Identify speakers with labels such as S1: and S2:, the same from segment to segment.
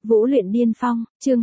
S1: Vũ luyện điên phong, chương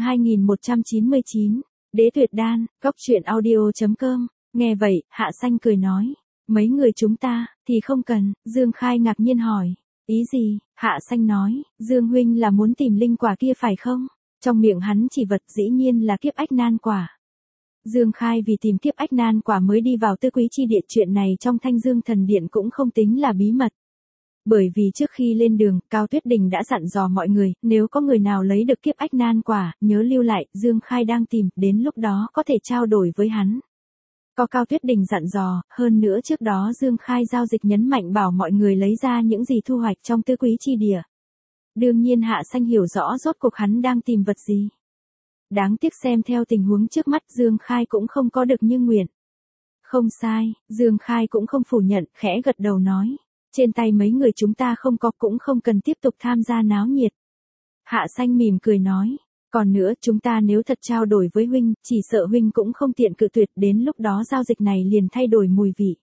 S1: 2199, Đế tuyệt đan, góc truyện audio.com, nghe vậy, Hạ Xanh cười nói, mấy người chúng ta, thì không cần, Dương Khai ngạc nhiên hỏi, ý gì, Hạ Xanh nói, Dương huynh là muốn tìm linh quả kia phải không? Trong miệng hắn chỉ vật dĩ nhiên là kiếp ách nan quả. Dương Khai vì tìm kiếp ách nan quả mới đi vào Tư Quý Chi Điện, chuyện này trong Thanh Dương Thần Điện cũng không tính là bí mật. Bởi vì trước khi lên đường, Cao Tuyết Đình đã dặn dò mọi người, nếu có người nào lấy được kiếp ách nan quả, nhớ lưu lại, Dương Khai đang tìm, đến lúc đó có thể trao đổi với hắn. Có Cao Tuyết Đình dặn dò, hơn nữa trước đó Dương Khai giao dịch nhấn mạnh bảo mọi người lấy ra những gì thu hoạch trong Tư Quý Chi Địa. Đương nhiên Hạ Xanh hiểu rõ rốt cuộc hắn đang tìm vật gì. Đáng tiếc xem theo tình huống trước mắt Dương Khai cũng không có được như nguyện. Không sai, Dương Khai cũng không phủ nhận, khẽ gật đầu nói. Trên tay mấy người chúng ta không có cũng không cần tiếp tục tham gia náo nhiệt. Hạ Xanh mỉm cười nói. Còn nữa chúng ta nếu thật trao đổi với huynh, chỉ sợ huynh cũng không tiện cự tuyệt, đến lúc đó giao dịch này liền thay đổi mùi vị.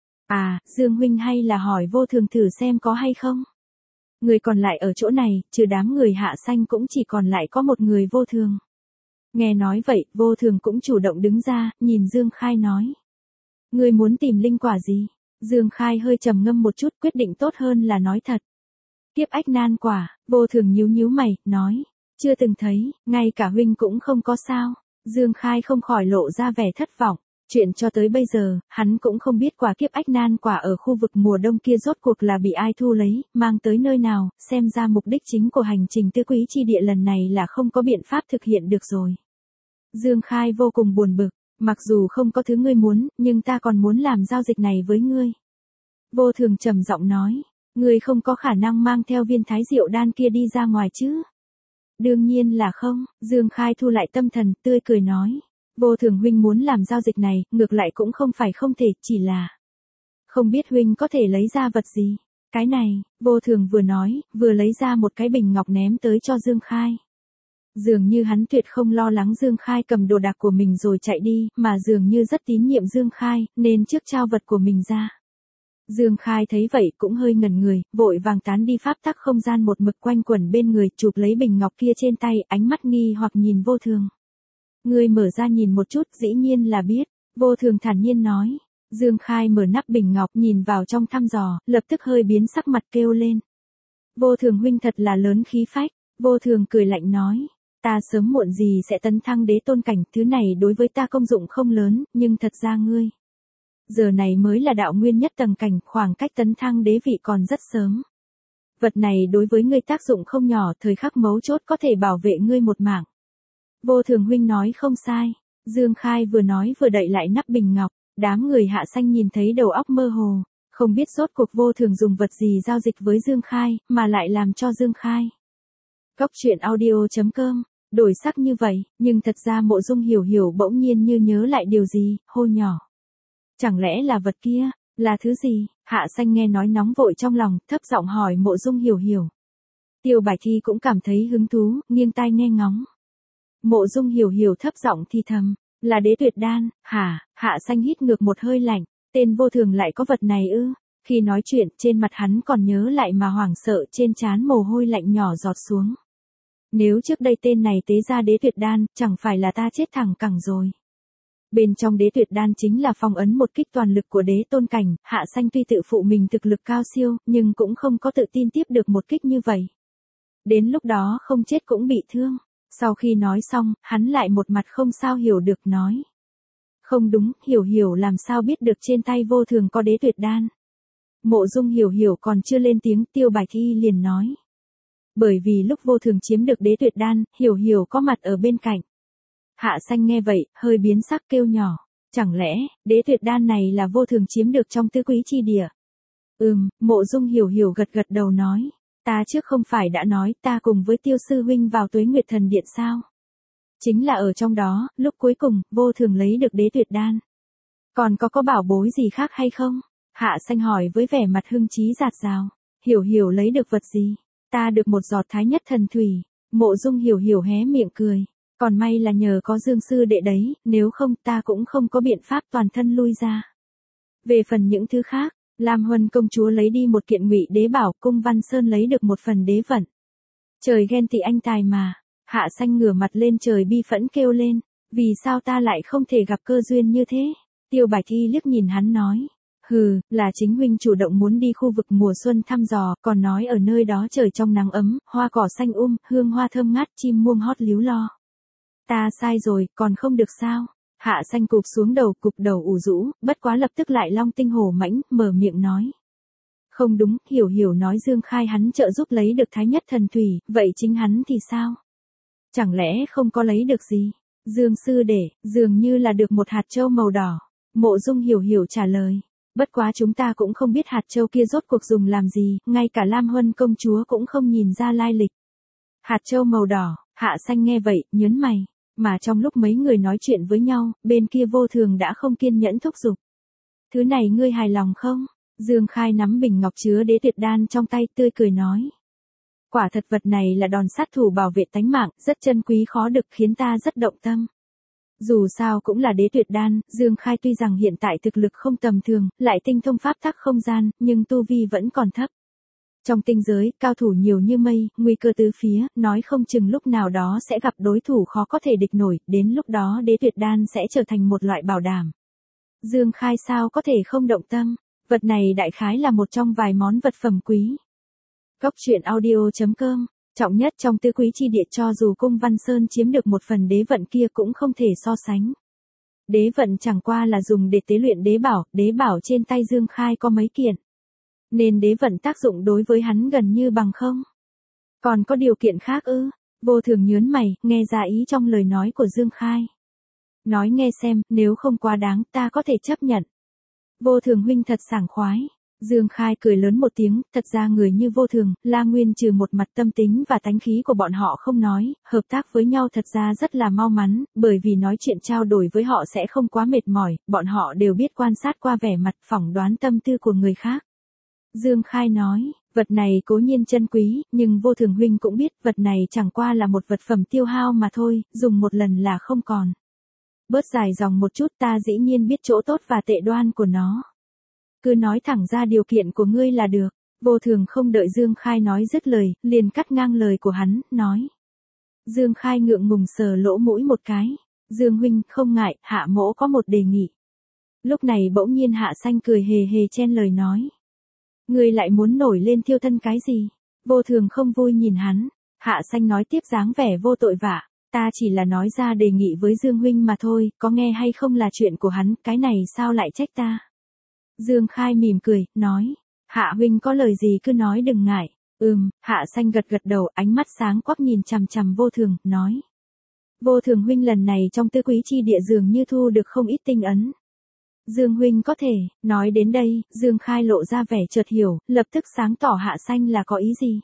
S1: À, Dương huynh hay là hỏi Vô Thường thử xem có hay không? Người còn lại ở chỗ này, trừ đám người Hạ Xanh cũng chỉ còn lại có một người Vô Thường. Nghe nói vậy, Vô Thường cũng chủ động đứng ra, nhìn Dương Khai nói. Ngươi muốn tìm linh quả gì? Dương Khai hơi trầm ngâm một chút, quyết định tốt hơn là nói thật. Kiếp ách nan quả, Vô Thường nhíu nhíu mày, nói. Chưa từng thấy, ngay cả huynh cũng không có sao. Dương Khai không khỏi lộ ra vẻ thất vọng. Chuyện cho tới bây giờ, hắn cũng không biết quả kiếp ách nan quả ở khu vực mùa đông kia rốt cuộc là bị ai thu lấy, mang tới nơi nào, xem ra mục đích chính của hành trình Tư Quý Chi Địa lần này là không có biện pháp thực hiện được rồi. Dương Khai vô cùng buồn bực, mặc dù không có thứ ngươi muốn, nhưng ta còn muốn làm giao dịch này với ngươi. Vô Thường trầm giọng nói, ngươi không có khả năng mang theo viên thái diệu đan kia đi ra ngoài chứ? Đương nhiên là không, Dương Khai thu lại tâm thần, tươi cười nói. Vô Thường huynh muốn làm giao dịch này, ngược lại cũng không phải không thể, chỉ là không biết huynh có thể lấy ra vật gì. Cái này, Vô Thường vừa nói, vừa lấy ra một cái bình ngọc ném tới cho Dương Khai. Dường như hắn tuyệt không lo lắng Dương Khai cầm đồ đạc của mình rồi chạy đi, mà dường như rất tín nhiệm Dương Khai, nên trước trao vật của mình ra. Dương Khai thấy vậy cũng hơi ngẩn người, vội vàng tán đi pháp tắc không gian một mực quanh quẩn bên người, chụp lấy bình ngọc kia trên tay, ánh mắt nghi hoặc nhìn Vô Thường. Ngươi mở ra nhìn một chút, dĩ nhiên là biết, Vô Thường thản nhiên nói. Dương Khai mở nắp bình ngọc nhìn vào trong thăm dò, lập tức hơi biến sắc mặt kêu lên. Vô Thường huynh thật là lớn khí phách, Vô Thường cười lạnh nói. Ta sớm muộn gì sẽ tấn thăng đế tôn cảnh, thứ này đối với ta công dụng không lớn, nhưng thật ra ngươi. Giờ này mới là đạo nguyên nhất tầng cảnh, khoảng cách tấn thăng đế vị còn rất sớm. Vật này đối với ngươi tác dụng không nhỏ, thời khắc mấu chốt có thể bảo vệ ngươi một mạng. Vô Thường huynh nói không sai. Dương Khai vừa nói vừa đậy lại nắp bình ngọc, đám người Hạ Xanh nhìn thấy đầu óc mơ hồ, không biết rốt cuộc Vô Thường dùng vật gì giao dịch với Dương Khai, mà lại làm cho Dương Khai. Góc truyện audio.com, đổi sắc như vậy, nhưng thật ra Mộ Dung Hiểu Hiểu bỗng nhiên như nhớ lại điều gì, hô nhỏ. Chẳng lẽ là vật kia, là thứ gì? Hạ Xanh nghe nói nóng vội trong lòng, thấp giọng hỏi Mộ Dung Hiểu Hiểu. Tiêu Bạch Thi cũng cảm thấy hứng thú, nghiêng tai nghe ngóng. Mộ Dung Hiểu Hiểu thấp giọng thì thầm, là đế tuyệt đan, hả? Hạ Xanh hít ngược một hơi lạnh, tên Vô Thường lại có vật này ư? Khi nói chuyện, trên mặt hắn còn nhớ lại mà hoảng sợ, trên trán mồ hôi lạnh nhỏ giọt xuống. Nếu trước đây tên này tế ra đế tuyệt đan, chẳng phải là ta chết thẳng cẳng rồi. Bên trong đế tuyệt đan chính là phong ấn một kích toàn lực của đế tôn cảnh, Hạ Xanh tuy tự phụ mình thực lực cao siêu, nhưng cũng không có tự tin tiếp được một kích như vậy. Đến lúc đó không chết cũng bị thương. Sau khi nói xong, hắn lại một mặt không sao hiểu được nói. Không đúng, Hiểu Hiểu làm sao biết được trên tay Vô Thường có đế tuyệt đan. Mộ Dung Hiểu Hiểu còn chưa lên tiếng, Tiêu Bạch Thi liền nói. Bởi vì lúc Vô Thường chiếm được đế tuyệt đan, Hiểu Hiểu có mặt ở bên cạnh. Hạ Xanh nghe vậy, hơi biến sắc kêu nhỏ. Chẳng lẽ, đế tuyệt đan này là Vô Thường chiếm được trong Tư Quý Chi Địa? Mộ Dung Hiểu Hiểu gật gật đầu nói. Ta trước không phải đã nói ta cùng với Tiêu sư huynh vào Tuế Nguyệt Thần Điện sao? Chính là ở trong đó, lúc cuối cùng, Vô Thường lấy được đế tuyệt đan. Còn có bảo bối gì khác hay không? Hạ Xanh hỏi với vẻ mặt hưng trí dạt dào. Hiểu Hiểu lấy được vật gì? Ta được một giọt thái nhất thần thủy. Mộ Dung Hiểu Hiểu hé miệng cười. Còn may là nhờ có Dương sư đệ đấy, nếu không ta cũng không có biện pháp toàn thân lui ra. Về phần những thứ khác, Lam Huân công chúa lấy đi một kiện Ngụy đế bảo, Cung Văn Sơn lấy được một phần đế vận. Trời ghen tị anh tài mà. Hạ Xanh ngửa mặt lên trời bi phẫn kêu lên, vì sao ta lại không thể gặp cơ duyên như thế? Tiêu Bạch Y liếc nhìn hắn nói, hừ, là chính huynh chủ động muốn đi khu vực mùa xuân thăm dò, còn nói ở nơi đó trời trong nắng ấm, hoa cỏ xanh hương hoa thơm ngát, chim muông hót líu lo. Ta sai rồi, còn không được sao? Hạ Xanh cụp xuống đầu, cụp đầu ủ rũ, bất quá lập tức lại long tinh hổ mãnh, mở miệng nói. Không đúng, Hiểu Hiểu nói Dương Khai hắn trợ giúp lấy được Thái Nhất Thần Thủy, vậy chính hắn thì sao? Chẳng lẽ không có lấy được gì? Dương sư đệ, dường như là được một hạt châu màu đỏ. Mộ Dung Hiểu Hiểu trả lời. Bất quá chúng ta cũng không biết hạt châu kia rốt cuộc dùng làm gì, ngay cả Lam Huân công chúa cũng không nhìn ra lai lịch. Hạt châu màu đỏ, Hạ Xanh nghe vậy, nhớn mày. Mà trong lúc mấy người nói chuyện với nhau, bên kia Vô Thường đã không kiên nhẫn thúc giục. Thứ này ngươi hài lòng không? Dương Khai nắm bình ngọc chứa đế tuyệt đan trong tay tươi cười nói. Quả thật vật này là đòn sát thủ bảo vệ tánh mạng, rất chân quý khó được khiến ta rất động tâm. Dù sao cũng là đế tuyệt đan, Dương Khai tuy rằng hiện tại thực lực không tầm thường, lại tinh thông pháp tắc không gian, nhưng tu vi vẫn còn thấp. Trong tinh giới, cao thủ nhiều như mây, nguy cơ tứ phía, nói không chừng lúc nào đó sẽ gặp đối thủ khó có thể địch nổi, đến lúc đó đế tuyệt đan sẽ trở thành một loại bảo đảm. Dương Khai sao có thể không động tâm, vật này đại khái là một trong vài món vật phẩm quý. Góc truyện audio.com, trọng nhất trong tứ quý chi địa cho dù cung Văn Sơn chiếm được một phần đế vận kia cũng không thể so sánh. Đế vận chẳng qua là dùng để tế luyện đế bảo trên tay Dương Khai có mấy kiện. Nên đế vận tác dụng đối với hắn gần như bằng không. Còn có điều kiện khác ư? Vô Thường nhớn mày, nghe ra ý trong lời nói của Dương Khai. Nói nghe xem, nếu không quá đáng, ta có thể chấp nhận. Vô Thường huynh thật sảng khoái. Dương Khai cười lớn một tiếng, thật ra người như Vô Thường, La Nguyên trừ một mặt tâm tính và tánh khí của bọn họ không nói, hợp tác với nhau thật ra rất là mau mắn, bởi vì nói chuyện trao đổi với họ sẽ không quá mệt mỏi, bọn họ đều biết quan sát qua vẻ mặt phỏng đoán tâm tư của người khác. Dương Khai nói, vật này cố nhiên chân quý, nhưng Vô Thường huynh cũng biết vật này chẳng qua là một vật phẩm tiêu hao mà thôi, dùng một lần là không còn. Bớt dài dòng một chút, ta dĩ nhiên biết chỗ tốt và tệ đoan của nó. Cứ nói thẳng ra điều kiện của ngươi là được. Vô Thường không đợi Dương Khai nói dứt lời, liền cắt ngang lời của hắn, nói. Dương Khai ngượng ngùng sờ lỗ mũi một cái. Dương huynh, không ngại, Hạ mỗ có một đề nghị. Lúc này bỗng nhiên Hạ Xanh cười hề hề chen lời nói. Ngươi lại muốn nổi lên thiêu thân cái gì? Vô Thường không vui nhìn hắn. Hạ Xanh nói tiếp dáng vẻ vô tội vạ. Ta chỉ là nói ra đề nghị với Dương huynh mà thôi, có nghe hay không là chuyện của hắn, cái này sao lại trách ta? Dương Khai mỉm cười, nói. Hạ huynh có lời gì cứ nói đừng ngại. Hạ Xanh gật gật đầu, ánh mắt sáng quắc nhìn chằm chằm Vô Thường, nói. Vô Thường huynh lần này trong tứ quý chi địa dường như thu được không ít tinh ấn. Dương huynh có thể, nói đến đây, Dương Khai lộ ra vẻ chợt hiểu, lập tức sáng tỏ Hạ Xanh là có ý gì.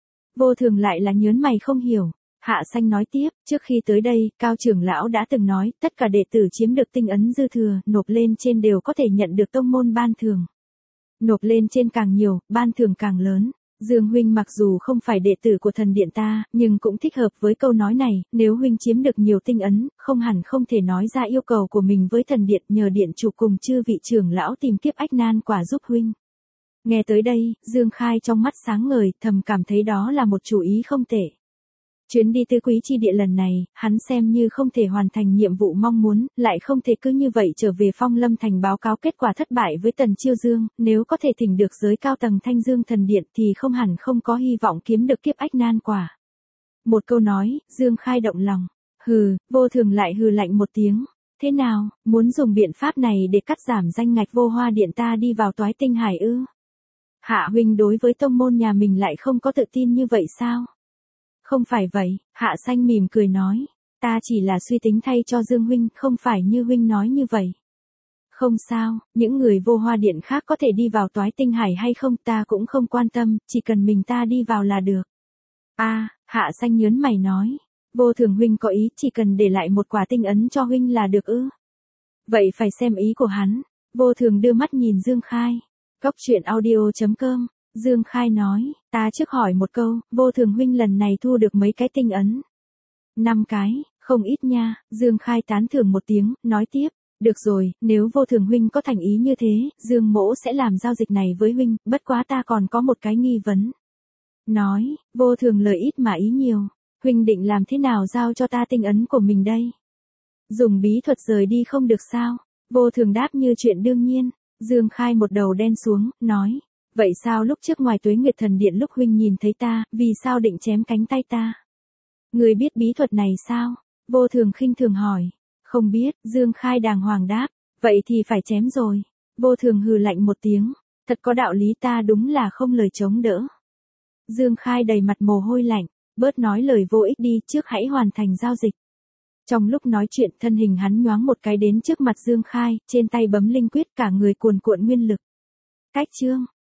S1: Vô Thường lại là nhớn mày không hiểu. Hạ Xanh nói tiếp, trước khi tới đây, Cao trưởng lão đã từng nói, tất cả đệ tử chiếm được tinh ấn dư thừa, nộp lên trên đều có thể nhận được tông môn ban thưởng. Nộp lên trên càng nhiều, ban thưởng càng lớn. Dương huynh mặc dù không phải đệ tử của thần điện ta, nhưng cũng thích hợp với câu nói này, nếu huynh chiếm được nhiều tinh ấn, không hẳn không thể nói ra yêu cầu của mình với thần điện, nhờ điện chủ cùng chư vị trưởng lão tìm kiếp ách nan quả giúp huynh. Nghe tới đây, Dương Khai trong mắt sáng ngời, thầm cảm thấy đó là một chủ ý không tệ. Chuyến đi tứ quý chi địa lần này, hắn xem như không thể hoàn thành nhiệm vụ mong muốn, lại không thể cứ như vậy trở về Phong Lâm Thành báo cáo kết quả thất bại với Tần Chiêu Dương, nếu có thể thỉnh được giới cao tầng Thanh Dương thần điện thì không hẳn không có hy vọng kiếm được kiếp ách nan quả. Một câu nói, Dương Khai động lòng. Hừ, Vô Thường lại hừ lạnh một tiếng. Thế nào, muốn dùng biện pháp này để cắt giảm danh ngạch Vô Hoa điện ta đi vào Toái Tinh Hải ư? Hạ huynh đối với tông môn nhà mình lại không có tự tin như vậy sao? Không phải vậy, Hạ Xanh mỉm cười nói. Ta chỉ là suy tính thay cho Dương huynh, không phải như huynh nói như vậy. Không sao, những người Vô Hoa điện khác có thể đi vào Toái Tinh Hải hay không ta cũng không quan tâm, chỉ cần mình ta đi vào là được. Hạ Xanh nhớn mày nói. Vô Thường huynh có ý chỉ cần để lại một quả tinh ấn cho huynh là được ư? Vậy phải xem ý của hắn. Vô Thường đưa mắt nhìn Dương Khai. Góc truyện audio.com, Dương Khai nói, ta trước hỏi một câu, Vô Thường huynh lần này thu được mấy cái tinh ấn? 5 cái, không ít nha. Dương Khai tán thưởng một tiếng, nói tiếp, được rồi, nếu Vô Thường huynh có thành ý như thế, Dương mỗ sẽ làm giao dịch này với huynh, bất quá ta còn có một cái nghi vấn. Nói, Vô Thường lời ít mà ý nhiều. Huynh định làm thế nào giao cho ta tinh ấn của mình đây? Dùng bí thuật rời đi không được sao? Vô Thường đáp như chuyện đương nhiên. Dương Khai một đầu đen xuống, nói. Vậy sao lúc trước ngoài Tuế Nguyệt Thần Điện lúc huynh nhìn thấy ta, vì sao định chém cánh tay ta? Người biết bí thuật này sao? Vô Thường khinh thường hỏi. Không biết, Dương Khai đàng hoàng đáp. Vậy thì phải chém rồi. Vô Thường hừ lạnh một tiếng. Thật có đạo lý, ta đúng là không lời chống đỡ. Dương Khai đầy mặt mồ hôi lạnh. Bớt nói lời vô ích đi, trước hãy hoàn thành giao dịch. Trong lúc nói chuyện, thân hình hắn nhoáng một cái đến trước mặt Dương Khai, trên tay bấm linh quyết, cả người cuồn cuộn nguyên lực. Cách chương